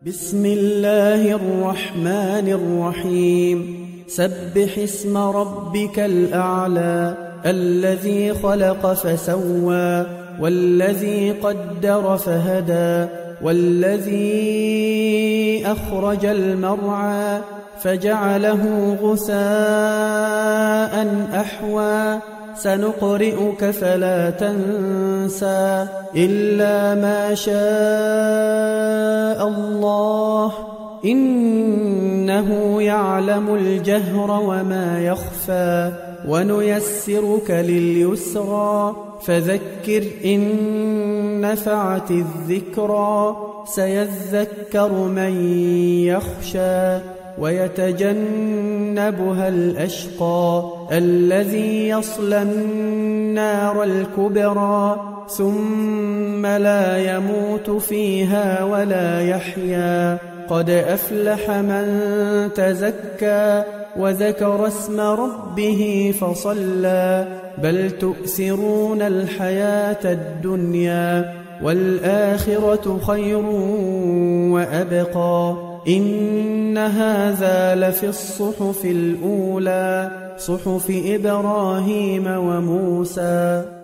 بسم الله الرحمن الرحيم سبح اسم ربك الأعلى الذي خلق فسوى والذي قدر فهدى والذي أخرج المرعى فجعله غثاء أحوى سنقرئك فلا تنسى إلا ما شاء الله إنه يعلم الجهر وما يخفى ونيسرك لليسرى فذكر إن نفعت الذكرى سيذكر من يخشى ويتجنبها الأشقى الذي يصلى النار الكبرى ثم لا يموت فيها ولا يحيا قد أفلح من تزكى وذكر اسم ربه فصلى بل تؤثرون الحياة الدنيا والآخرة خير وأبقى إن هذا لفي الصحف الأولى صحف إبراهيم وموسى.